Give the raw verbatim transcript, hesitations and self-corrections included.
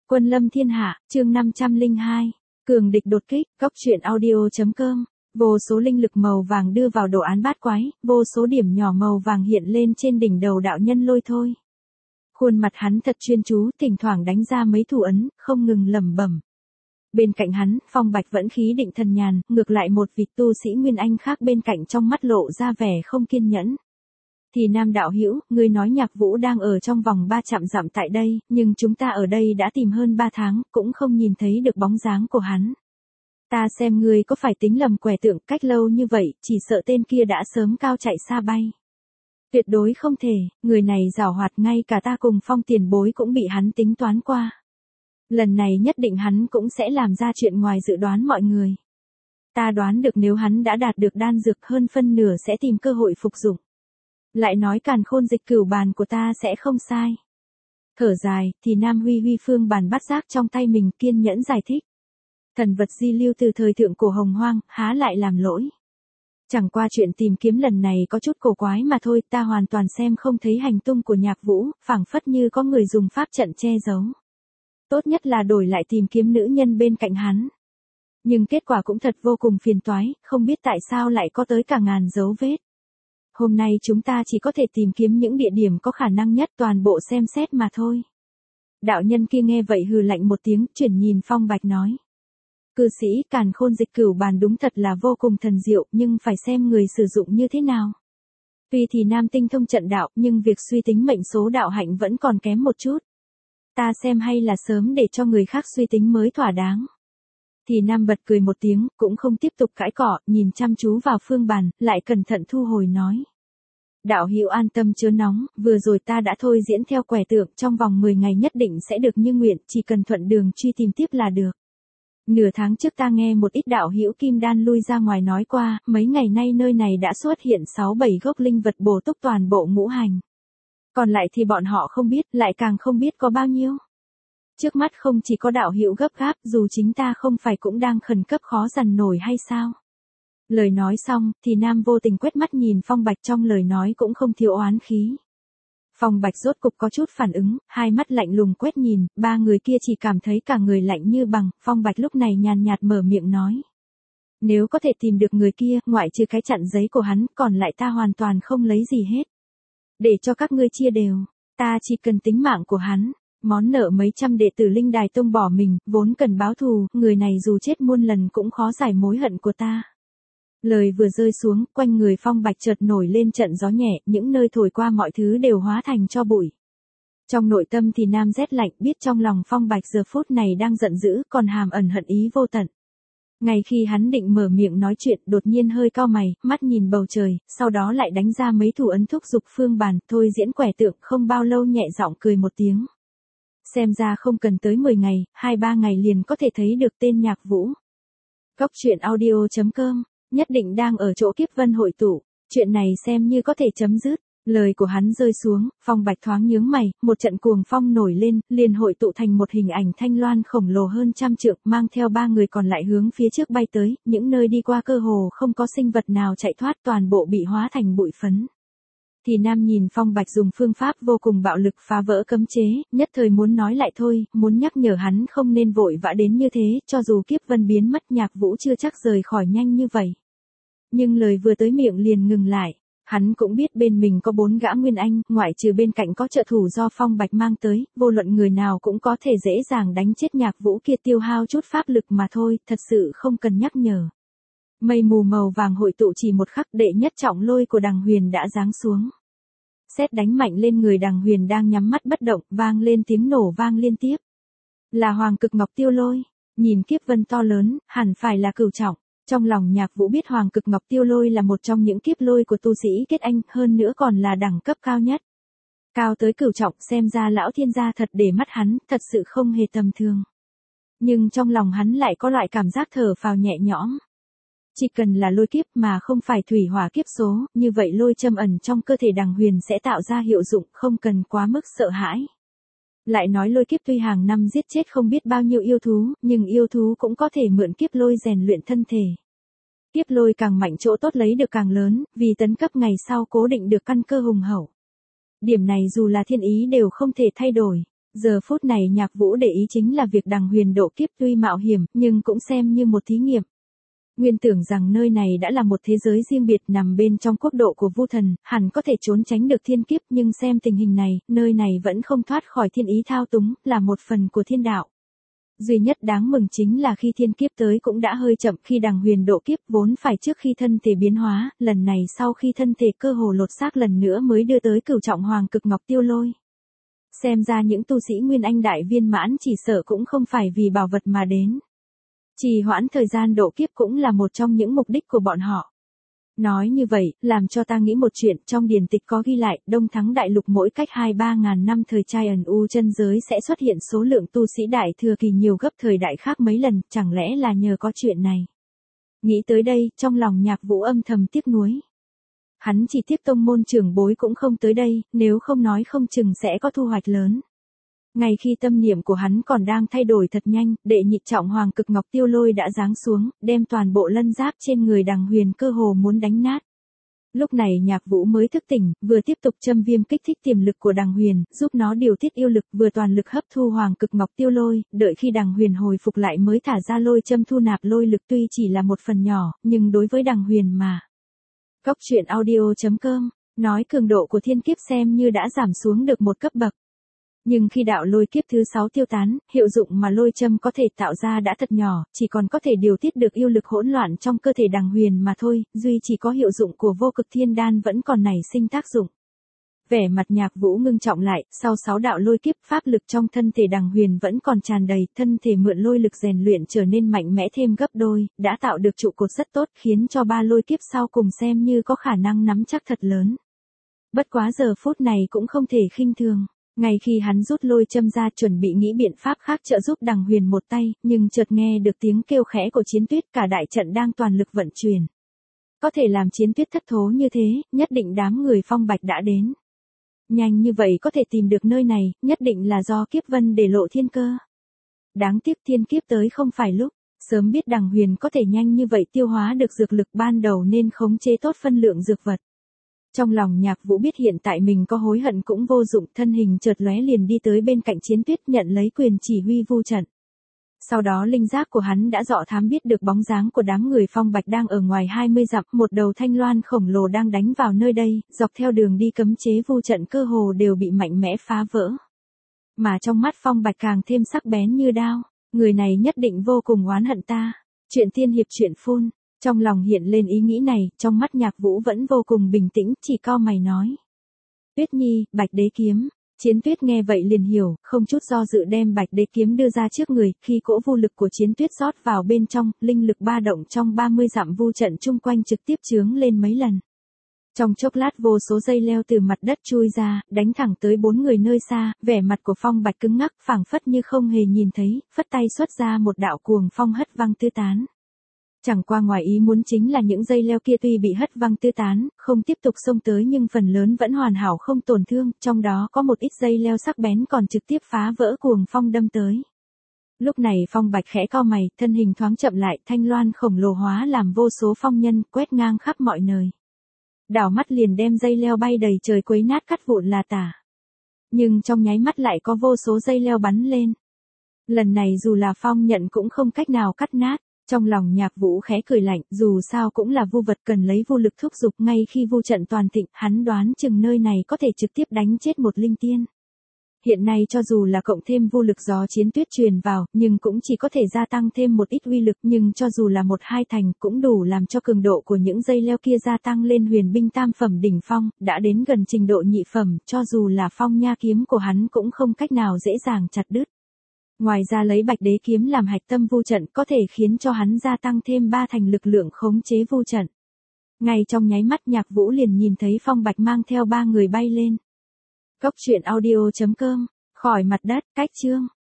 Quân lâm thiên hạ, chương năm trăm lẻ hai. Cường địch đột kích, góc truyện audio.com. Vô số linh lực màu vàng đưa vào đồ án bát quái, vô số điểm nhỏ màu vàng hiện lên trên đỉnh đầu đạo nhân Lôi Thôi. Khuôn mặt hắn thật chuyên chú, thỉnh thoảng đánh ra mấy thủ ấn, không ngừng lẩm bẩm. Bên cạnh hắn, Phong Bạch vẫn khí định thần nhàn, ngược lại một vị tu sĩ Nguyên Anh khác bên cạnh trong mắt lộ ra vẻ không kiên nhẫn. Thì Nam đạo hữu, ngươi nói Nhạc Vũ đang ở trong vòng ba trăm dặm tại đây, nhưng chúng ta ở đây đã tìm hơn ba tháng, cũng không nhìn thấy được bóng dáng của hắn. Ta xem ngươi có phải tính lầm quẻ tượng, cách lâu như vậy, chỉ sợ tên kia đã sớm cao chạy xa bay. Tuyệt đối không thể, người này giảo hoạt, ngay cả ta cùng Phong tiền bối cũng bị hắn tính toán qua. Lần này nhất định hắn cũng sẽ làm ra chuyện ngoài dự đoán mọi người. Ta đoán được nếu hắn đã đạt được đan dược, hơn phân nửa sẽ tìm cơ hội phục dụng. Lại nói càn khôn dịch cửu bàn của ta sẽ không sai. Thở dài, thì Nam huy huy phương bàn bát giác trong tay mình, kiên nhẫn giải thích. Thần vật di lưu từ thời thượng cổ hồng hoang, há lại làm lỗi. Chẳng qua chuyện tìm kiếm lần này có chút cổ quái mà thôi, ta hoàn toàn xem không thấy hành tung của Nhạc Vũ, phảng phất như có người dùng pháp trận che giấu. Tốt nhất là đổi lại tìm kiếm nữ nhân bên cạnh hắn. Nhưng kết quả cũng thật vô cùng phiền toái, không biết tại sao lại có tới cả ngàn dấu vết. Hôm nay chúng ta chỉ có thể tìm kiếm những địa điểm có khả năng nhất, toàn bộ xem xét mà thôi. Đạo nhân kia nghe vậy hừ lạnh một tiếng, chuyển nhìn Phong Bạch nói. Cư sĩ, càn khôn dịch cửu bàn đúng thật là vô cùng thần diệu, nhưng phải xem người sử dụng như thế nào. Tuy thì Nam tinh thông trận đạo, nhưng việc suy tính mệnh số đạo hạnh vẫn còn kém một chút. Ta xem hay là sớm để cho người khác suy tính mới thỏa đáng. Thì Nam bật cười một tiếng, cũng không tiếp tục cãi cọ, nhìn chăm chú vào phương bàn, lại cẩn thận thu hồi nói. Đạo hữu an tâm chớ nóng, vừa rồi ta đã thôi diễn theo quẻ tượng, trong vòng mười ngày nhất định sẽ được như nguyện, chỉ cần thuận đường truy tìm tiếp là được. Nửa tháng trước ta nghe một ít đạo hữu kim đan lui ra ngoài nói qua, mấy ngày nay nơi này đã xuất hiện sáu bảy gốc linh vật bổ túc toàn bộ ngũ hành. Còn lại thì bọn họ không biết, lại càng không biết có bao nhiêu. Trước mắt không chỉ có đạo hữu gấp gáp, dù chính ta không phải cũng đang khẩn cấp khó dằn nổi hay sao? Lời nói xong, thì Nam vô tình quét mắt nhìn Phong Bạch, trong lời nói cũng không thiếu oán khí. Phong Bạch rốt cục có chút phản ứng, hai mắt lạnh lùng quét nhìn, ba người kia chỉ cảm thấy cả người lạnh như bằng. Phong Bạch lúc này nhàn nhạt mở miệng nói. Nếu có thể tìm được người kia, ngoại trừ cái chặn giấy của hắn, còn lại ta hoàn toàn không lấy gì hết. Để cho các ngươi chia đều, ta chỉ cần tính mạng của hắn. Món nợ mấy trăm đệ tử Linh Đài Tông bỏ mình, vốn cần báo thù, người này dù chết muôn lần cũng khó giải mối hận của ta. Lời vừa rơi xuống, quanh người Phong Bạch chợt nổi lên trận gió nhẹ, những nơi thổi qua mọi thứ đều hóa thành tro bụi. Trong nội tâm thì Nam rét lạnh, biết trong lòng Phong Bạch giờ phút này đang giận dữ, còn hàm ẩn hận ý vô tận. Ngay khi hắn định mở miệng nói chuyện, đột nhiên hơi cau mày, mắt nhìn bầu trời, sau đó lại đánh ra mấy thủ ấn thúc giục phương bàn, thôi diễn quẻ tượng, không bao lâu nhẹ giọng cười một tiếng. Xem ra không cần tới mười ngày, hai ba ngày liền có thể thấy được tên Nhạc Vũ. Góc truyện audio.com, nhất định đang ở chỗ Kiếp Vân hội tụ, chuyện này xem như có thể chấm dứt. Lời của hắn rơi xuống, Phong Bạch thoáng nhướng mày, một trận cuồng phong nổi lên, liền hội tụ thành một hình ảnh thanh loan khổng lồ hơn trăm trượng, mang theo ba người còn lại hướng phía trước bay tới, những nơi đi qua cơ hồ không có sinh vật nào chạy thoát, toàn bộ bị hóa thành bụi phấn. Thì Nam nhìn Phong Bạch dùng phương pháp vô cùng bạo lực phá vỡ cấm chế, nhất thời muốn nói lại thôi, muốn nhắc nhở hắn không nên vội vã đến như thế, cho dù Kiếp Vân biến mất Nhạc Vũ chưa chắc rời khỏi nhanh như vậy. Nhưng lời vừa tới miệng liền ngừng lại, hắn cũng biết bên mình có bốn gã Nguyên Anh, ngoại trừ bên cạnh có trợ thủ do Phong Bạch mang tới, vô luận người nào cũng có thể dễ dàng đánh chết Nhạc Vũ kia, tiêu hao chút pháp lực mà thôi, thật sự không cần nhắc nhở. Mây mù màu vàng hội tụ chỉ một khắc, đệ nhất trọng lôi của Đằng Huyền đã giáng xuống. Sét đánh mạnh lên người Đằng Huyền đang nhắm mắt bất động, vang lên tiếng nổ vang liên tiếp. Là Hoàng Cực Ngọc Tiêu Lôi, nhìn Kiếp Vân to lớn, hẳn phải là cửu trọng. Trong lòng Nhạc Vũ biết Hoàng Cực Ngọc Tiêu Lôi là một trong những kiếp lôi của tu sĩ kết anh, hơn nữa còn là đẳng cấp cao nhất. Cao tới cửu trọng, xem ra lão thiên gia thật để mắt hắn, thật sự không hề tầm thường. Nhưng trong lòng hắn lại có loại cảm giác thở phào nhẹ nhõm. Chỉ cần là lôi kiếp mà không phải thủy hỏa kiếp số, như vậy lôi châm ẩn trong cơ thể Đằng Huyền sẽ tạo ra hiệu dụng, không cần quá mức sợ hãi. Lại nói lôi kiếp tuy hàng năm giết chết không biết bao nhiêu yêu thú, nhưng yêu thú cũng có thể mượn kiếp lôi rèn luyện thân thể. Kiếp lôi càng mạnh chỗ tốt lấy được càng lớn, vì tấn cấp ngày sau cố định được căn cơ hùng hậu. Điểm này dù là thiên ý đều không thể thay đổi. Giờ phút này Nhạc Vũ để ý chính là việc Đằng Huyền độ kiếp tuy mạo hiểm, nhưng cũng xem như một thí nghiệm. Nguyên tưởng rằng nơi này đã là một thế giới riêng biệt nằm bên trong quốc độ của Vu Thần, hẳn có thể trốn tránh được thiên kiếp, nhưng xem tình hình này, nơi này vẫn không thoát khỏi thiên ý thao túng, là một phần của thiên đạo. Duy nhất đáng mừng chính là khi thiên kiếp tới cũng đã hơi chậm, khi Đằng Huyền độ kiếp vốn phải trước khi thân thể biến hóa, lần này sau khi thân thể cơ hồ lột xác lần nữa mới đưa tới cửu trọng hoàng cực ngọc tiêu lôi. Xem ra những tu sĩ Nguyên Anh đại viên mãn chỉ sợ cũng không phải vì bảo vật mà đến. Trì hoãn thời gian độ kiếp cũng là một trong những mục đích của bọn họ. Nói như vậy, làm cho ta nghĩ một chuyện, trong điển tịch có ghi lại, Đông Thắng Đại Lục mỗi cách hai ba ngàn năm thời trai ẩn u chân giới sẽ xuất hiện số lượng tu sĩ đại thừa kỳ nhiều gấp thời đại khác mấy lần, chẳng lẽ là nhờ có chuyện này. Nghĩ tới đây, trong lòng Nhạc Vũ âm thầm tiếc nuối. Hắn chỉ tiếc tông môn trưởng bối cũng không tới đây, nếu không nói không chừng sẽ có thu hoạch lớn. Ngay khi tâm niệm của hắn còn đang thay đổi thật nhanh, đệ nhị trọng hoàng cực ngọc tiêu lôi đã giáng xuống, đem toàn bộ lân giáp trên người Đằng Huyền cơ hồ muốn đánh nát. Lúc này Nhạc Vũ mới thức tỉnh, vừa tiếp tục châm viêm kích thích tiềm lực của Đằng Huyền, giúp nó điều tiết yêu lực, vừa toàn lực hấp thu hoàng cực ngọc tiêu lôi, đợi khi Đằng Huyền hồi phục lại mới thả ra lôi châm thu nạp lôi lực, tuy chỉ là một phần nhỏ, nhưng đối với Đằng Huyền mà. Góc truyện audio chấm com nói cường độ của thiên kiếp xem như đã giảm xuống được một cấp bậc. Nhưng khi đạo lôi kiếp thứ sáu tiêu tán, hiệu dụng mà lôi châm có thể tạo ra đã thật nhỏ, chỉ còn có thể điều tiết được yêu lực hỗn loạn trong cơ thể Đằng Huyền mà thôi, duy chỉ có hiệu dụng của vô cực thiên đan vẫn còn nảy sinh tác dụng. Vẻ mặt Nhạc Vũ ngưng trọng lại, sau sáu đạo lôi kiếp pháp lực trong thân thể Đằng Huyền vẫn còn tràn đầy, thân thể mượn lôi lực rèn luyện trở nên mạnh mẽ thêm gấp đôi, đã tạo được trụ cột rất tốt, khiến cho ba lôi kiếp sau cùng xem như có khả năng nắm chắc thật lớn. Bất quá giờ phút này cũng không thể khinh thường. Ngay khi hắn rút lôi châm ra chuẩn bị nghĩ biện pháp khác trợ giúp Đằng Huyền một tay, nhưng chợt nghe được tiếng kêu khẽ của Chiến Tuyết, cả đại trận đang toàn lực vận chuyển. Có thể làm Chiến Tuyết thất thố như thế, nhất định đám người Phong Bạch đã đến. Nhanh như vậy có thể tìm được nơi này, nhất định là do Kiếp Vân để lộ thiên cơ. Đáng tiếc thiên kiếp tới không phải lúc, sớm biết Đằng Huyền có thể nhanh như vậy tiêu hóa được dược lực ban đầu nên khống chế tốt phân lượng dược vật. Trong lòng Nhạc Vũ biết hiện tại mình có hối hận cũng vô dụng, thân hình chợt lóe liền đi tới bên cạnh Chiến Tuyết nhận lấy quyền chỉ huy vu trận. Sau đó linh giác của hắn đã dọ thám biết được bóng dáng của đám người Phong Bạch đang ở ngoài hai mươi dặm, một đầu thanh loan khổng lồ đang đánh vào nơi đây, dọc theo đường đi cấm chế vu trận cơ hồ đều bị mạnh mẽ phá vỡ. Mà trong mắt Phong Bạch càng thêm sắc bén như đao, người này nhất định vô cùng oán hận ta. Chuyện tiên hiệp chuyện phun. Trong lòng hiện lên ý nghĩ này, trong mắt Nhạc Vũ vẫn vô cùng bình tĩnh, chỉ cau mày nói. Tuyết Nhi, Bạch Đế kiếm. Chiến Tuyết nghe vậy liền hiểu, không chút do dự đem Bạch Đế kiếm đưa ra trước người, khi cỗ vu lực của Chiến Tuyết rót vào bên trong, linh lực ba động trong ba mươi dặm vu trận chung quanh trực tiếp chướng lên mấy lần. Trong chốc lát vô số dây leo từ mặt đất chui ra, đánh thẳng tới bốn người nơi xa, vẻ mặt của Phong Bạch cứng ngắc, phảng phất như không hề nhìn thấy, phất tay xuất ra một đạo cuồng phong hất văng tứ tán. Chẳng qua ngoài ý muốn chính là những dây leo kia tuy bị hất văng tứ tán, không tiếp tục xông tới nhưng phần lớn vẫn hoàn hảo không tổn thương, trong đó có một ít dây leo sắc bén còn trực tiếp phá vỡ cuồng phong đâm tới. Lúc này Phong Bạch khẽ cau mày, thân hình thoáng chậm lại, thanh loan khổng lồ hóa làm vô số phong nhân, quét ngang khắp mọi nơi. Đảo mắt liền đem dây leo bay đầy trời quấy nát cắt vụn là tả. Nhưng trong nháy mắt lại có vô số dây leo bắn lên. Lần này dù là phong nhận cũng không cách nào cắt nát. Trong lòng Nhạc Vũ khẽ cười lạnh, dù sao cũng là vu vật cần lấy vu lực thúc giục, ngay khi vu trận toàn thịnh, hắn đoán chừng nơi này có thể trực tiếp đánh chết một linh tiên. Hiện nay cho dù là cộng thêm vu lực do Chiến Tuyết truyền vào, nhưng cũng chỉ có thể gia tăng thêm một ít uy lực, nhưng cho dù là một hai thành cũng đủ làm cho cường độ của những dây leo kia gia tăng lên huyền binh tam phẩm đỉnh phong, đã đến gần trình độ nhị phẩm, cho dù là phong nha kiếm của hắn cũng không cách nào dễ dàng chặt đứt. Ngoài ra lấy Bạch Đế kiếm làm hạch tâm vu trận có thể khiến cho hắn gia tăng thêm ba thành lực lượng khống chế vu trận. Ngay trong nháy mắt Nhạc Vũ liền nhìn thấy Phong Bạch mang theo ba người bay lên. Góc truyện audio chấm com, khỏi mặt đất, cách chương.